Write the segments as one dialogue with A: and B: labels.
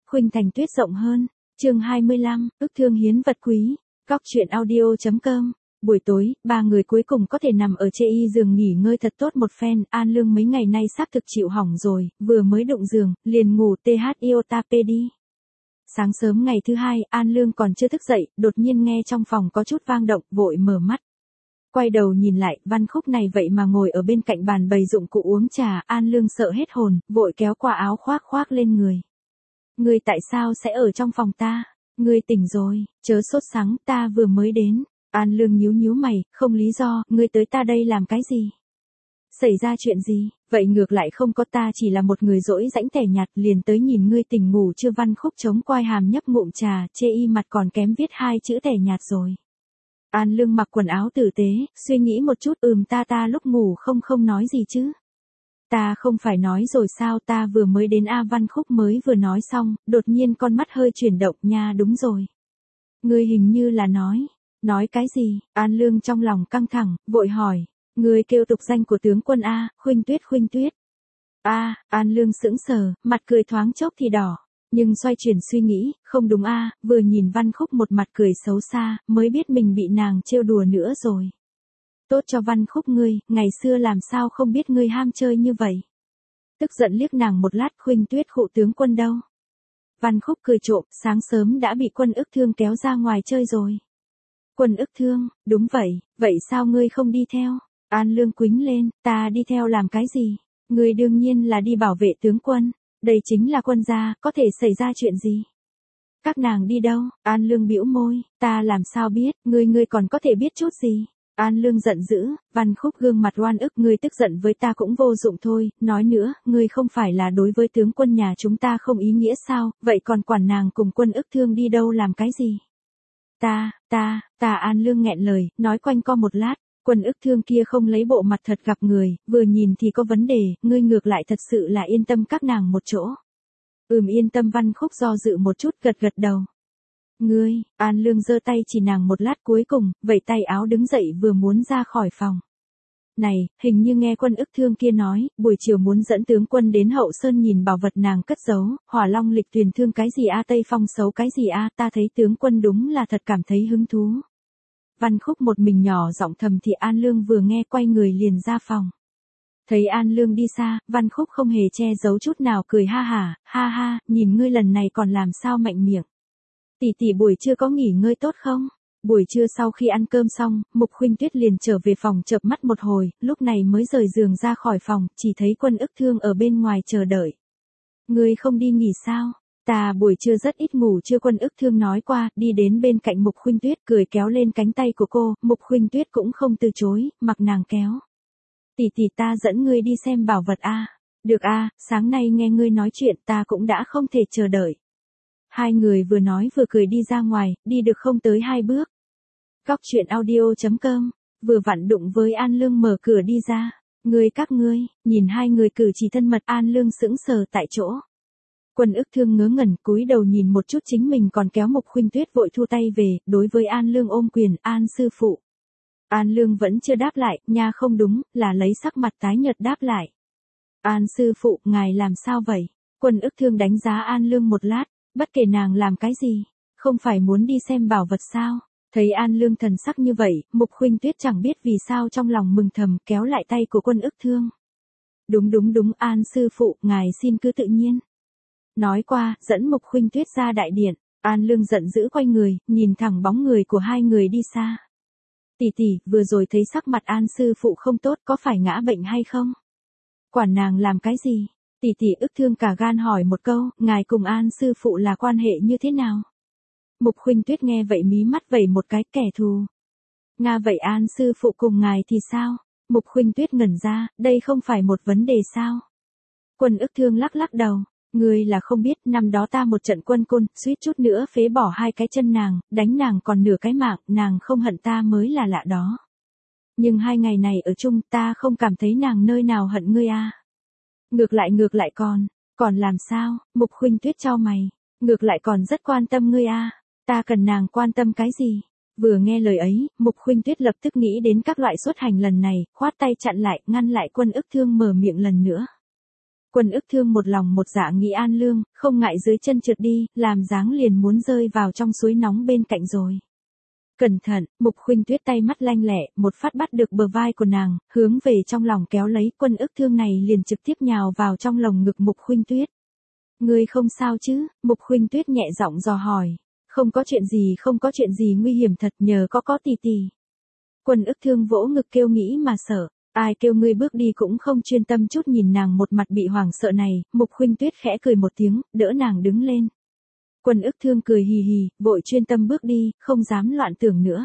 A: khuynh thành tuyết rộng hơn. Chương 25, ức thương hiến vật quý. Góc truyện audio.com. Buổi tối, ba người cuối cùng có thể nằm ở chê y giường nghỉ ngơi thật tốt một phen. An Lương mấy ngày nay xác thực chịu hỏng rồi, vừa mới đụng giường, liền ngủ THIOTAP đi. Sáng sớm ngày thứ hai, An Lương còn chưa thức dậy, đột nhiên nghe trong phòng có chút vang động, vội mở mắt. Quay đầu nhìn lại, Văn Khúc này vậy mà ngồi ở bên cạnh bàn bày dụng cụ uống trà. An Lương sợ hết hồn, vội kéo qua áo khoác lên người. Ngươi tại sao sẽ ở trong phòng ta? Ngươi tỉnh rồi, chớ sốt sắng, ta vừa mới đến. An Lương nhíu mày, không lý do, ngươi tới ta đây làm cái gì? Xảy ra chuyện gì? Vậy ngược lại không có, ta chỉ là một người dỗi rãnh tẻ nhạt, liền tới nhìn ngươi tỉnh ngủ chưa. Văn Khúc chống quai hàm nhấp ngụm trà, chê y mặt còn kém viết hai chữ tẻ nhạt rồi. An Lương mặc quần áo tử tế, suy nghĩ một chút, ta lúc ngủ không nói gì chứ. Ta không phải nói rồi sao, ta vừa mới đến. Văn Khúc mới vừa nói xong, đột nhiên con mắt hơi chuyển động. Nha, đúng rồi. Ngươi hình như là nói cái gì? An Lương trong lòng căng thẳng, vội hỏi. Ngươi kêu tục danh của tướng quân a? Khuynh Tuyết. An Lương sững sờ, mặt cười thoáng chốc thì đỏ. Nhưng xoay chuyển suy nghĩ, không đúng vừa nhìn Văn Khúc một mặt cười xấu xa, mới biết mình bị nàng trêu đùa nữa rồi. Tốt cho Văn Khúc ngươi, ngày xưa làm sao không biết ngươi ham chơi như vậy. Tức giận liếc nàng một lát. Khuynh Tuyết khụ tướng quân đâu? Văn Khúc cười trộm, sáng sớm đã bị Quân Ức Thương kéo ra ngoài chơi rồi. Quân Ức Thương? Đúng vậy sao ngươi không đi theo? An Lương quĩnh lên, ta đi theo làm cái gì? Ngươi đương nhiên là đi bảo vệ tướng quân. Đây chính là quân gia, có thể xảy ra chuyện gì? Các nàng đi đâu? An Lương bĩu môi, ta làm sao biết, ngươi còn có thể biết chút gì? An Lương giận dữ, Văn Khúc gương mặt oan ức, ngươi tức giận với ta cũng vô dụng thôi, nói nữa, ngươi không phải là đối với tướng quân nhà chúng ta không ý nghĩa sao, vậy còn quản nàng cùng Quân Ức Thương đi đâu làm cái gì? Ta, An Lương nghẹn lời, nói quanh co một lát. Quân Ức Thương kia không lấy bộ mặt thật gặp người, vừa nhìn thì có vấn đề, ngươi ngược lại thật sự là yên tâm các nàng một chỗ. Yên tâm. Văn Khúc do dự một chút, gật đầu. Ngươi, An Lương giơ tay chỉ nàng một lát, cuối cùng, vẩy tay áo đứng dậy vừa muốn ra khỏi phòng. Này, hình như nghe Quân Ức Thương kia nói, buổi chiều muốn dẫn tướng quân đến Hậu Sơn nhìn bảo vật nàng cất giấu, Hỏa Long Lịch Tuyền Thương cái gì Tây Phong Sấu cái gì ta thấy tướng quân đúng là thật cảm thấy hứng thú. Văn Khúc một mình nhỏ giọng thầm thì. An Lương vừa nghe quay người liền ra phòng. Thấy An Lương đi xa, Văn Khúc không hề che giấu chút nào, cười ha ha, nhìn ngươi lần này còn làm sao mạnh miệng. Tỷ buổi trưa có nghỉ ngơi tốt không? Buổi trưa sau khi ăn cơm xong, Mục Khuynh Tuyết liền trở về phòng chợp mắt một hồi, lúc này mới rời giường ra khỏi phòng, chỉ thấy Quân Ức Thương ở bên ngoài chờ đợi. Ngươi không đi nghỉ sao? Ta buổi trưa rất ít ngủ trưa. Quân Ức Thương nói qua, đi đến bên cạnh Mục Khuynh Tuyết, cười kéo lên cánh tay của cô. Mục Khuynh Tuyết cũng không từ chối, mặc nàng kéo. Tỷ ta dẫn ngươi đi xem bảo vật Được sáng nay nghe ngươi nói chuyện ta cũng đã không thể chờ đợi. Hai người vừa nói vừa cười đi ra ngoài, đi được không tới 2 bước. Góc truyện audio.com, vừa vặn đụng với An Lương mở cửa đi ra. Các ngươi, nhìn hai người cử chỉ thân mật. An Lương sững sờ tại chỗ. Quân Ức Thương ngớ ngẩn, cúi đầu nhìn một chút chính mình còn kéo Mục Khuynh Tuyết, vội thu tay về, đối với An Lương ôm quyền. An sư phụ. An Lương vẫn chưa đáp lại, nha không đúng, là lấy sắc mặt tái nhợt đáp lại. An sư phụ, ngài làm sao vậy? Quân Ức Thương đánh giá An Lương một lát, bất kể nàng làm cái gì, không phải muốn đi xem bảo vật sao? Thấy An Lương thần sắc như vậy, Mục Khuynh Tuyết chẳng biết vì sao trong lòng mừng thầm, kéo lại tay của Quân Ức Thương. Đúng, An sư phụ, ngài xin cứ tự nhiên. Nói qua, dẫn Mục Khuynh Tuyết ra đại điện. An Lương giận dữ quay người, nhìn thẳng bóng người của hai người đi xa. Tỷ, vừa rồi thấy sắc mặt An sư phụ không tốt, có phải ngã bệnh hay không? Quản nàng làm cái gì? Tỷ Ức Thương cả gan hỏi một câu, ngài cùng An sư phụ là quan hệ như thế nào? Mục Khuynh Tuyết nghe vậy mí mắt vẩy một cái, kẻ thù. Nga, vậy An sư phụ cùng ngài thì sao? Mục Khuynh Tuyết ngẩn ra, đây không phải một vấn đề sao? Quân Ức Thương lắc đầu. Ngươi là không biết, năm đó ta một trận quân côn, suýt chút nữa phế bỏ 2 cái chân nàng, đánh nàng còn nửa cái mạng, nàng không hận ta mới là lạ đó. Nhưng 2 ngày này ở chung, ta không cảm thấy nàng nơi nào hận ngươi Ngược lại còn làm sao? Mục Khuynh Tuyết chau mày. Ngược lại còn rất quan tâm ngươi Ta cần nàng quan tâm cái gì? Vừa nghe lời ấy, Mục Khuynh Tuyết lập tức nghĩ đến các loại xuất hành lần này, khoát tay chặn lại, ngăn lại Quân Ức Thương mở miệng lần nữa. Quân ức thương một lòng một dạ nghĩ An Lương, không ngại dưới chân trượt đi, làm dáng liền muốn rơi vào trong suối nóng bên cạnh rồi. Cẩn thận, Mục Khuynh Tuyết tay mắt lanh lẹ, một phát bắt được bờ vai của nàng, hướng về trong lòng kéo lấy, Quân ức thương này liền trực tiếp nhào vào trong lồng ngực Mục Khuynh Tuyết. Ngươi không sao chứ? Mục Khuynh Tuyết nhẹ giọng dò hỏi. Không có chuyện gì nguy hiểm thật, nhờ có tỷ tỷ. Quân ức thương vỗ ngực kêu nghĩ mà sợ. Ai kêu ngươi bước đi cũng không chuyên tâm chút, nhìn nàng một mặt bị hoảng sợ này, Mục Khuynh Tuyết khẽ cười một tiếng, đỡ nàng đứng lên. Quân ức thương cười hì hì, vội chuyên tâm bước đi, không dám loạn tưởng nữa.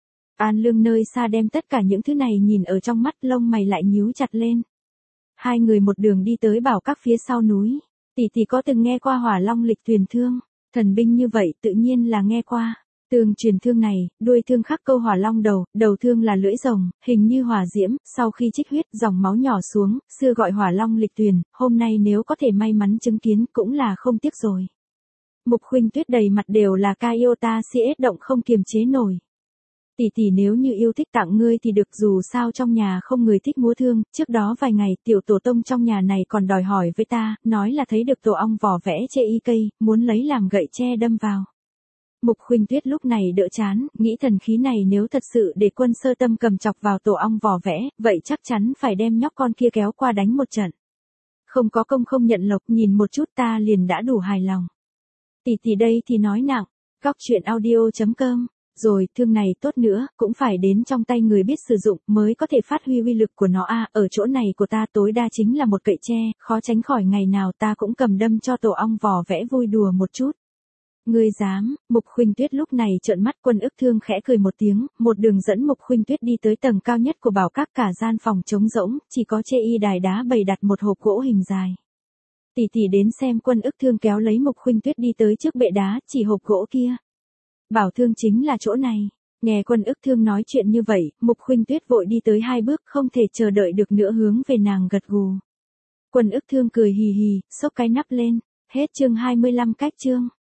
A: An Lương nơi xa đem tất cả những thứ này nhìn ở trong mắt, lông mày lại nhíu chặt lên. Hai người một đường đi tới Bảo Các phía sau núi. Tỷ có từng nghe qua Hỏa Long lịch tuyển thương, thần binh như vậy tự nhiên là nghe qua. Tường truyền thương này, đuôi thương khắc câu hỏa long đầu thương là lưỡi rồng, hình như hỏa diễm, sau khi trích huyết, dòng máu nhỏ xuống, xưa gọi Hỏa Long lịch tuyển, hôm nay nếu có thể may mắn chứng kiến cũng là không tiếc rồi. Mục Khuynh Tuyết đầy mặt đều là Iota CS động không kiềm chế nổi. Tỷ nếu như yêu thích tặng ngươi thì được, dù sao trong nhà không người thích múa thương, trước đó vài ngày tiểu tổ tông trong nhà này còn đòi hỏi với ta, nói là thấy được tổ ong vỏ vẽ chê y cây, muốn lấy làm gậy tre đâm vào. Mục Khuynh Tuyết lúc này đỡ chán, nghĩ thần khí này nếu thật sự để Quân Sơ Tâm cầm chọc vào tổ ong vỏ vẽ, vậy chắc chắn phải đem nhóc con kia kéo qua đánh một trận. Không có công không nhận lộc, nhìn một chút ta liền đã đủ hài lòng. Tỷ đây thì nói nặng, Góc Chuyện Audio.com. Rồi, thương này tốt nữa, cũng phải đến trong tay người biết sử dụng, mới có thể phát huy uy lực của nó ở chỗ này của ta tối đa chính là một cậy tre, khó tránh khỏi ngày nào ta cũng cầm đâm cho tổ ong vỏ vẽ vui đùa một chút. Ngươi dám? Mục Khuynh Tuyết lúc này trợn mắt. Quân ức thương khẽ cười một tiếng, một đường dẫn Mục Khuynh Tuyết đi tới tầng cao nhất của Bảo Các, cả gian phòng trống rỗng, chỉ có chê y đài đá bày đặt một hộp gỗ hình dài. Tỷ đến xem. Quân ức thương kéo lấy Mục Khuynh Tuyết đi tới trước bệ đá, chỉ hộp gỗ kia. Bảo thương chính là chỗ này. Nghe Quân ức thương nói chuyện như vậy, Mục Khuynh Tuyết vội đi tới hai bước, không thể chờ đợi được nữa hướng về nàng gật gù. Quân ức thương cười hì hì, xốc cái nắp lên. Hết chương 25 cách chương.